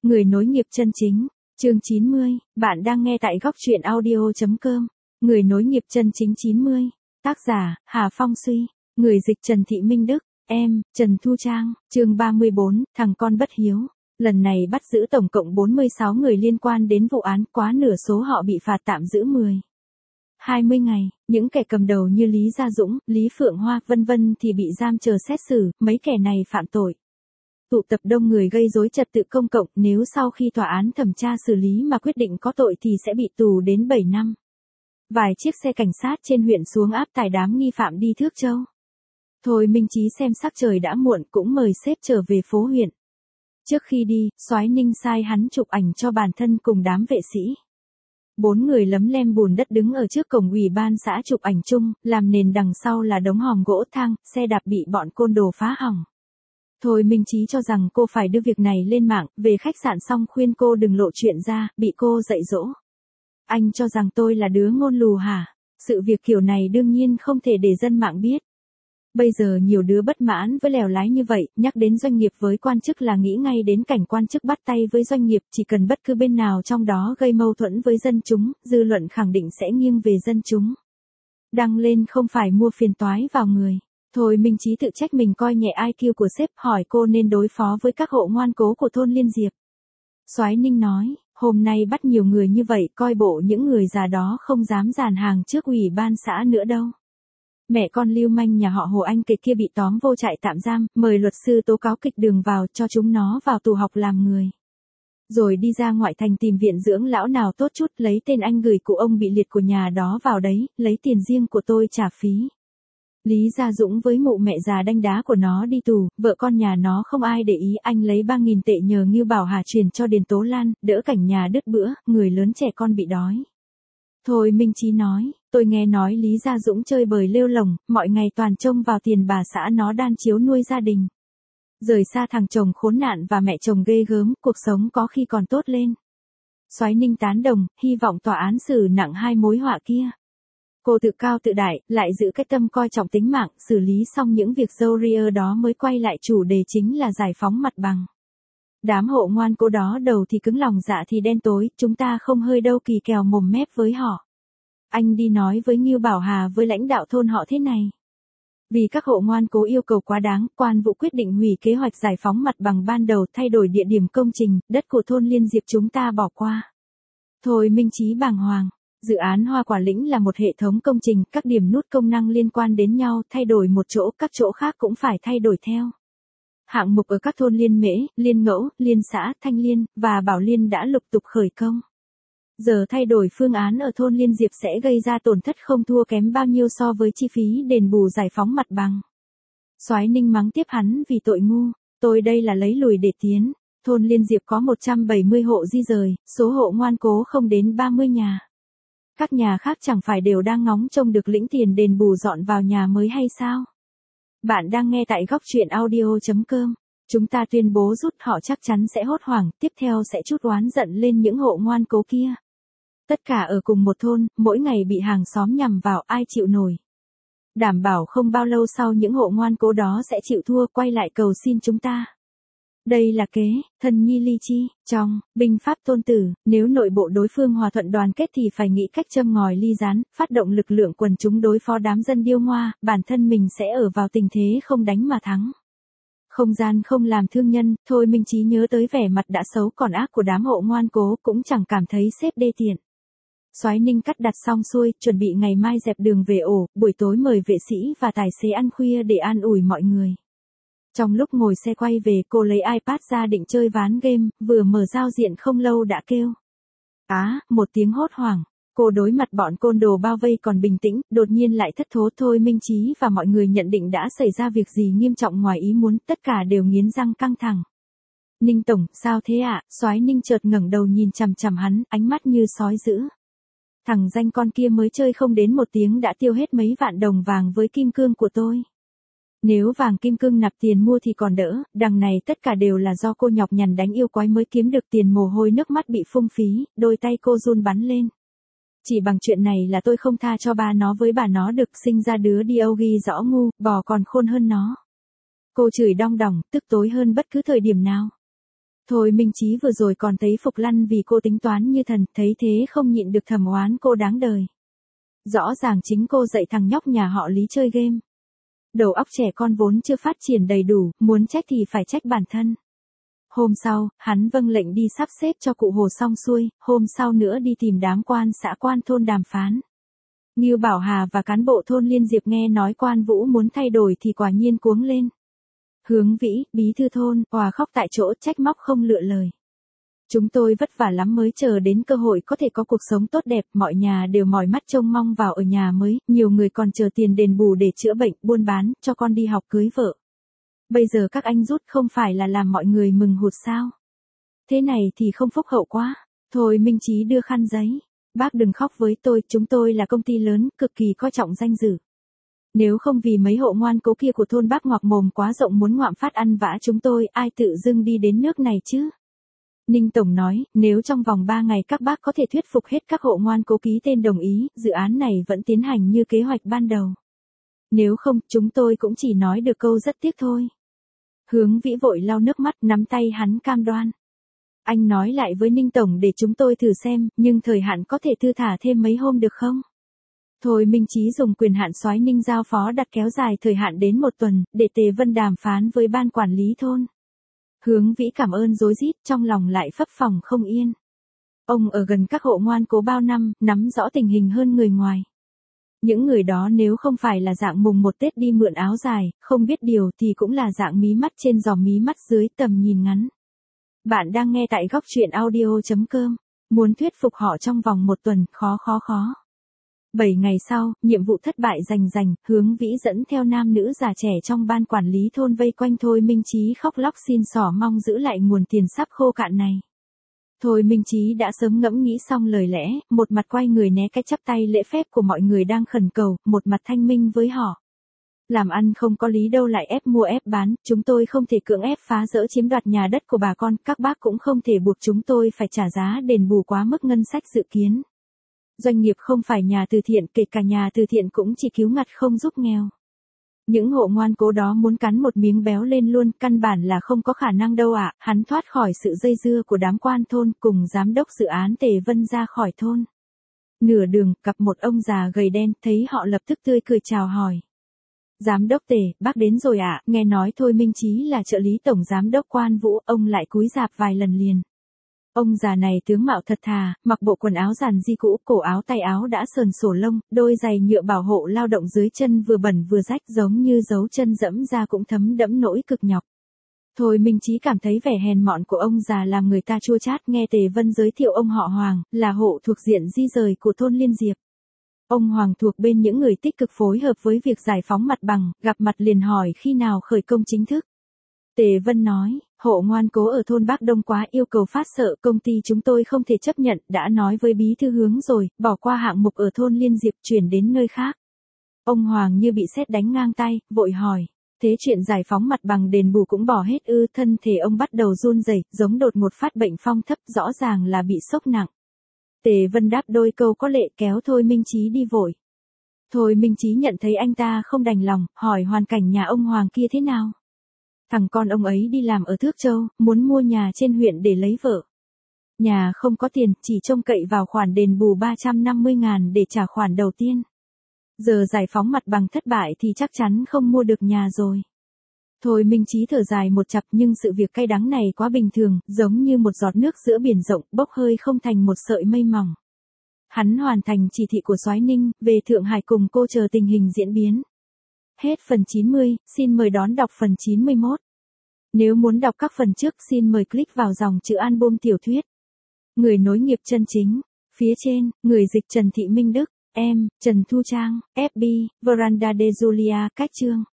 Người nối nghiệp chân chính, chương 90, bạn đang nghe tại góc truyện audio.com. Người nối nghiệp chân chính 90, tác giả, Hà Phong Suy, người dịch Trần Thị Minh Đức, em, Trần Thu Trang, chương 34, thằng con bất hiếu. Lần này bắt giữ tổng cộng 46 người liên quan đến vụ án, quá nửa số họ bị phạt tạm giữ 20 ngày, những kẻ cầm đầu như Lý Gia Dũng, Lý Phượng Hoa, vân vân thì bị giam chờ xét xử, mấy kẻ này phạm tội tụ tập đông người gây rối trật tự công cộng, nếu sau khi tòa án thẩm tra xử lý mà quyết định có tội thì sẽ bị tù đến 7 năm. Vài chiếc xe cảnh sát trên huyện xuống áp tải đám nghi phạm đi Thước Châu. Thôi Minh Chí xem sắc trời đã muộn cũng mời sếp trở về phố huyện. Trước khi đi, Soái Ninh sai hắn chụp ảnh cho bản thân cùng đám vệ sĩ. 4 người lấm lem bùn đất đứng ở trước cổng ủy ban xã chụp ảnh chung, làm nền đằng sau là đống hòm gỗ thang, xe đạp bị bọn côn đồ phá hỏng. Thôi Minh Chí cho rằng cô phải đưa việc này lên mạng, về khách sạn xong khuyên cô đừng lộ chuyện ra, bị cô dạy dỗ. Anh cho rằng tôi là đứa ngôn lù hả? Sự việc kiểu này đương nhiên không thể để dân mạng biết. Bây giờ nhiều đứa bất mãn với lèo lái như vậy, nhắc đến doanh nghiệp với quan chức là nghĩ ngay đến cảnh quan chức bắt tay với doanh nghiệp, chỉ cần bất cứ bên nào trong đó gây mâu thuẫn với dân chúng, dư luận khẳng định sẽ nghiêng về dân chúng. Đăng lên không phải mua phiền toái vào người. Thôi Minh Chí tự trách mình coi nhẹ IQ của sếp, hỏi cô nên đối phó với các hộ ngoan cố của thôn Liên Diệp. Soái Ninh nói, hôm nay bắt nhiều người như vậy, coi bộ những người già đó không dám dàn hàng trước ủy ban xã nữa đâu. Mẹ con lưu manh nhà họ Hồ Anh kịch kia bị tóm vô trại tạm giam, mời luật sư tố cáo kịch đường vào cho chúng nó vào tù học làm người. Rồi đi ra ngoại thành tìm viện dưỡng lão nào tốt chút, lấy tên anh gửi cụ ông bị liệt của nhà đó vào đấy, lấy tiền riêng của tôi trả phí. Lý Gia Dũng với mụ mẹ già đanh đá của nó đi tù, vợ con nhà nó không ai để ý, anh lấy 3.000 tệ nhờ Ngưu Bảo Hà truyền cho Điền Tố Lan, đỡ cảnh nhà đứt bữa, người lớn trẻ con bị đói. Thôi Minh Chí nói, tôi nghe nói Lý Gia Dũng chơi bời lêu lồng, mọi ngày toàn trông vào tiền bà xã nó đan chiếu nuôi gia đình. Rời xa thằng chồng khốn nạn và mẹ chồng ghê gớm, cuộc sống có khi còn tốt lên. Soái Ninh tán đồng, hy vọng tòa án xử nặng hai mối họa kia. Cô tự cao tự đại, lại giữ cái tâm coi trọng tính mạng, xử lý xong những việc râu ria đó mới quay lại chủ đề chính là giải phóng mặt bằng. Đám hộ ngoan cố đó đầu thì cứng lòng dạ thì đen tối, chúng ta không hơi đâu kỳ kèo mồm mép với họ. Anh đi nói với Ngưu Bảo Hà với lãnh đạo thôn họ thế này. Vì các hộ ngoan cố yêu cầu quá đáng, quan vụ quyết định hủy kế hoạch giải phóng mặt bằng ban đầu, thay đổi địa điểm công trình, đất của thôn Liên Diệp chúng ta bỏ qua. Thôi Minh Chí bàng hoàng. Dự án Hoa Quả Lĩnh là một hệ thống công trình, các điểm nút công năng liên quan đến nhau, thay đổi một chỗ, các chỗ khác cũng phải thay đổi theo. Hạng mục ở các thôn Liên Mễ, Liên Ngẫu, Liên Xã, Thanh Liên và Bảo Liên đã lục tục khởi công. Giờ thay đổi phương án ở thôn Liên Diệp sẽ gây ra tổn thất không thua kém bao nhiêu so với chi phí đền bù giải phóng mặt bằng. Soái Ninh mắng tiếp hắn vì tội ngu, tôi đây là lấy lùi để tiến. Thôn Liên Diệp có 170 hộ di rời, số hộ ngoan cố không đến 30 nhà. Các nhà khác chẳng phải đều đang ngóng trông được lĩnh tiền đền bù dọn vào nhà mới hay sao? Bạn đang nghe tại góc truyện audio.com. Chúng ta tuyên bố rút họ chắc chắn sẽ hốt hoảng, tiếp theo sẽ trút oán giận lên những hộ ngoan cố kia. Tất cả ở cùng một thôn, mỗi ngày bị hàng xóm nhằm vào, ai chịu nổi. Đảm bảo không bao lâu sau những hộ ngoan cố đó sẽ chịu thua, quay lại cầu xin chúng ta. Đây là kế, thân nhi ly chi, trong, binh pháp Tôn Tử, nếu nội bộ đối phương hòa thuận đoàn kết thì phải nghĩ cách châm ngòi ly gián, phát động lực lượng quần chúng đối phó đám dân điêu ngoa, bản thân mình sẽ ở vào tình thế không đánh mà thắng. Không gian không làm thương nhân, thôi Minh Chí nhớ tới vẻ mặt đã xấu còn ác của đám hộ ngoan cố cũng chẳng cảm thấy sếp đê tiện. Soái Ninh cắt đặt xong xuôi, chuẩn bị ngày mai dẹp đường về ổ, buổi tối mời vệ sĩ và tài xế ăn khuya để an ủi mọi người. Trong lúc ngồi xe quay về, cô lấy iPad ra định chơi ván game, vừa mở giao diện không lâu đã kêu. Một tiếng hốt hoảng. Cô đối mặt bọn côn đồ bao vây còn bình tĩnh, đột nhiên lại thất thố. Thôi Minh Chí và mọi người nhận định đã xảy ra việc gì nghiêm trọng ngoài ý muốn, tất cả đều nghiến răng căng thẳng. Ninh tổng, sao thế ạ? Soái Ninh chợt ngẩng đầu nhìn chằm chằm hắn, ánh mắt như sói dữ. Thằng danh con kia mới chơi không đến 1 tiếng đã tiêu hết mấy vạn đồng vàng với kim cương của tôi. Nếu vàng kim cương nạp tiền mua thì còn đỡ, đằng này tất cả đều là do cô nhọc nhằn đánh yêu quái mới kiếm được tiền, mồ hôi nước mắt bị phung phí, đôi tay cô run bắn lên. Chỉ bằng chuyện này là tôi không tha cho ba nó với bà nó được, sinh ra đứa đi âu ghi rõ ngu, bò còn khôn hơn nó. Cô chửi đong đỏng, tức tối hơn bất cứ thời điểm nào. Thôi Minh Chí vừa rồi còn thấy Phục Lăn vì cô tính toán như thần, thấy thế không nhịn được thầm oán cô đáng đời. Rõ ràng chính cô dạy thằng nhóc nhà họ Lý chơi game. Đầu óc trẻ con vốn chưa phát triển đầy đủ, muốn trách thì phải trách bản thân. Hôm sau, hắn vâng lệnh đi sắp xếp cho cụ Hồ xong xuôi, hôm sau nữa đi tìm đám quan xã quan thôn đàm phán. Ngưu Bảo Hà và cán bộ thôn Liên Diệp nghe nói Quan Vũ muốn thay đổi thì quả nhiên cuống lên. Hướng Vĩ, bí thư thôn, òa khóc tại chỗ, trách móc không lựa lời. Chúng tôi vất vả lắm mới chờ đến cơ hội có thể có cuộc sống tốt đẹp, mọi nhà đều mỏi mắt trông mong vào ở nhà mới, nhiều người còn chờ tiền đền bù để chữa bệnh, buôn bán, cho con đi học cưới vợ. Bây giờ các anh rút không phải là làm mọi người mừng hụt sao? Thế này thì không phúc hậu quá. Thôi Minh Chí đưa khăn giấy. Bác đừng khóc với tôi, chúng tôi là công ty lớn, cực kỳ coi trọng danh dự. Nếu không vì mấy hộ ngoan cố kia của thôn bác ngoạc mồm quá rộng muốn ngoạm phát ăn vã chúng tôi, ai tự dưng đi đến nước này chứ? Ninh Tổng nói, nếu trong vòng 3 ngày các bác có thể thuyết phục hết các hộ ngoan cố ký tên đồng ý, dự án này vẫn tiến hành như kế hoạch ban đầu. Nếu không, chúng tôi cũng chỉ nói được câu rất tiếc thôi. Hướng Vĩ vội lau nước mắt, nắm tay hắn cam đoan. Anh nói lại với Ninh Tổng để chúng tôi thử xem, nhưng thời hạn có thể thư thả thêm mấy hôm được không? Thôi Minh Chí dùng quyền hạn soái Ninh giao phó đặt kéo dài thời hạn đến 1 tuần, để Tề Vân đàm phán với ban quản lý thôn. Hướng Vĩ cảm ơn rối rít, trong lòng lại phấp phồng không yên. Ông ở gần các hộ ngoan cố bao năm, nắm rõ tình hình hơn người ngoài. Những người đó nếu không phải là dạng mùng 1 Tết đi mượn áo dài, không biết điều thì cũng là dạng mí mắt trên giò mí mắt dưới tầm nhìn ngắn. Bạn đang nghe tại góc truyện audio.com. Muốn thuyết phục họ trong vòng 1 tuần, khó. 7 ngày sau, nhiệm vụ thất bại rành, Hướng Vĩ dẫn theo nam nữ già trẻ trong ban quản lý thôn vây quanh Thôi Minh Chí khóc lóc xin xỏ mong giữ lại nguồn tiền sắp khô cạn này. Thôi Minh Chí đã sớm ngẫm nghĩ xong lời lẽ, một mặt quay người né cái chắp tay lễ phép của mọi người đang khẩn cầu, một mặt thanh minh với họ. Làm ăn không có lý đâu lại ép mua ép bán, chúng tôi không thể cưỡng ép phá rỡ chiếm đoạt nhà đất của bà con, các bác cũng không thể buộc chúng tôi phải trả giá đền bù quá mức ngân sách dự kiến. Doanh nghiệp không phải nhà từ thiện, kể cả nhà từ thiện cũng chỉ cứu ngặt không giúp nghèo. Những hộ ngoan cố đó muốn cắn một miếng béo lên luôn, căn bản là không có khả năng đâu ạ. Hắn thoát khỏi sự dây dưa của đám quan thôn cùng giám đốc dự án Tề Vân ra khỏi thôn. Nửa đường, gặp một ông già gầy đen, thấy họ lập tức tươi cười chào hỏi. Giám đốc Tề, bác đến rồi ạ, nghe nói Thôi Minh Chí là trợ lý tổng giám đốc Quan Vũ, ông lại cúi rạp vài lần liền. Ông già này tướng mạo thật thà, mặc bộ quần áo giản di cũ, cổ áo tay áo đã sờn sổ lông, đôi giày nhựa bảo hộ lao động dưới chân vừa bẩn vừa rách giống như dấu chân dẫm ra cũng thấm đẫm nỗi cực nhọc. Thôi Minh Chí cảm thấy vẻ hèn mọn của ông già làm người ta chua chát, nghe Tề Vân giới thiệu ông họ Hoàng, là hộ thuộc diện di rời của thôn Liên Diệp. Ông Hoàng thuộc bên những người tích cực phối hợp với việc giải phóng mặt bằng, gặp mặt liền hỏi khi nào khởi công chính thức. Tề Vân nói, hộ ngoan cố ở thôn Bắc Đông quá yêu cầu phát sợ, công ty chúng tôi không thể chấp nhận, đã nói với bí thư Hướng rồi, bỏ qua hạng mục ở thôn Liên Diệp chuyển đến nơi khác. Ông Hoàng như bị sét đánh ngang tay, vội hỏi, thế chuyện giải phóng mặt bằng đền bù cũng bỏ hết ư? Thân thể ông bắt đầu run rẩy, giống đột một phát bệnh phong thấp, rõ ràng là bị sốc nặng. Tề Vân đáp đôi câu có lệ kéo Thôi Minh Chí đi vội. Thôi Minh Chí nhận thấy anh ta không đành lòng, hỏi hoàn cảnh nhà ông Hoàng kia thế nào. Thằng con ông ấy đi làm ở Thước Châu, muốn mua nhà trên huyện để lấy vợ. Nhà không có tiền, chỉ trông cậy vào khoản đền bù 350.000 để trả khoản đầu tiên. Giờ giải phóng mặt bằng thất bại thì chắc chắn không mua được nhà rồi. Thôi Minh Chí thở dài một chặp, nhưng sự việc cay đắng này quá bình thường, giống như một giọt nước giữa biển rộng, bốc hơi không thành một sợi mây mỏng. Hắn hoàn thành chỉ thị của Soái Ninh, về Thượng Hải cùng cô chờ tình hình diễn biến. Hết phần 90, xin mời đón đọc phần 91. Nếu muốn đọc các phần trước xin mời click vào dòng chữ album tiểu thuyết. Người nối nghiệp chân chính. Phía trên, người dịch Trần Thị Minh Đức, em, Trần Thu Trang, FB, Veranda de Julia, cách chương.